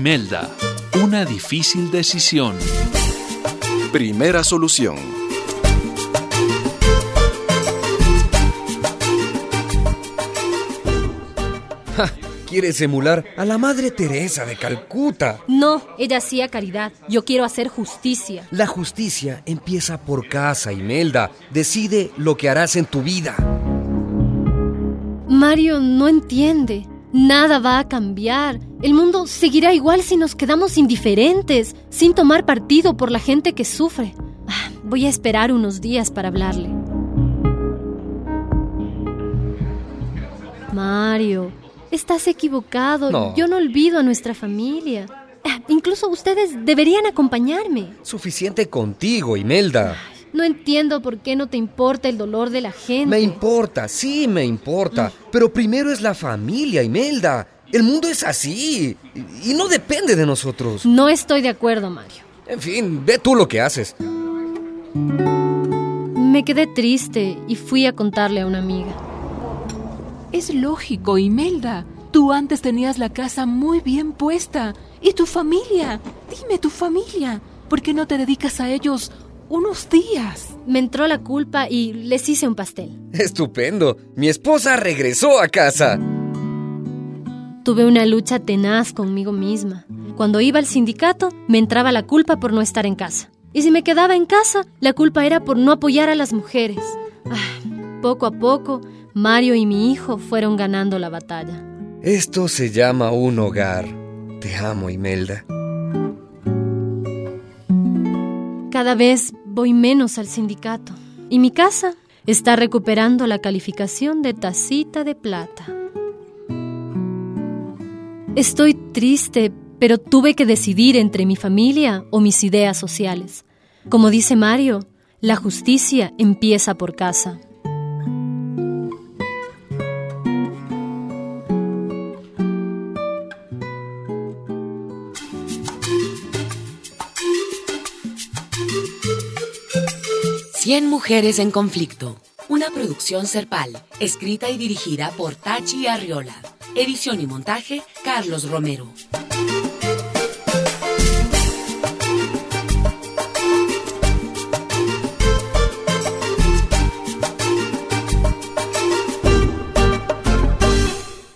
Imelda, una difícil decisión. Primera solución. ¿Quieres emular a la Madre Teresa de Calcuta? No, ella hacía caridad. Yo quiero hacer justicia. La justicia empieza por casa, Imelda. Decide lo que harás en tu vida. Mario no entiende. Nada va a cambiar. El mundo seguirá igual si nos quedamos indiferentes, sin tomar partido por la gente que sufre. Voy a esperar unos días para hablarle. Mario, estás equivocado. No. Yo no olvido a nuestra familia. Incluso ustedes deberían acompañarme. Suficiente contigo, Imelda. No entiendo por qué no te importa el dolor de la gente. Me importa, sí me importa. Pero primero es la familia, Imelda. El mundo es así y no depende de nosotros. No estoy de acuerdo, Mario. En fin, ve tú lo que haces. Me quedé triste y fui a contarle a una amiga. Es lógico, Imelda. Tú antes tenías la casa muy bien puesta. ¿Y tu familia? Dime, tu familia. ¿Por qué no te dedicas a ellos unos días? Me entró la culpa y les hice un pastel. Estupendo. Mi esposa regresó a casa. Tuve una lucha tenaz conmigo misma. Cuando iba al sindicato, me entraba la culpa por no estar en casa. Y si me quedaba en casa, la culpa era por no apoyar a las mujeres. Poco a poco, Mario y mi hijo fueron ganando la batalla. Esto se llama un hogar. Te amo, Imelda. Cada vez voy menos al sindicato. Y mi casa está recuperando la calificación de tacita de plata. Estoy triste, pero tuve que decidir entre mi familia o mis ideas sociales. Como dice Mario, la justicia empieza por casa. Cien mujeres en conflicto. Una producción Serpal, escrita y dirigida por Tachi Arriola. Edición y montaje, Carlos Romero.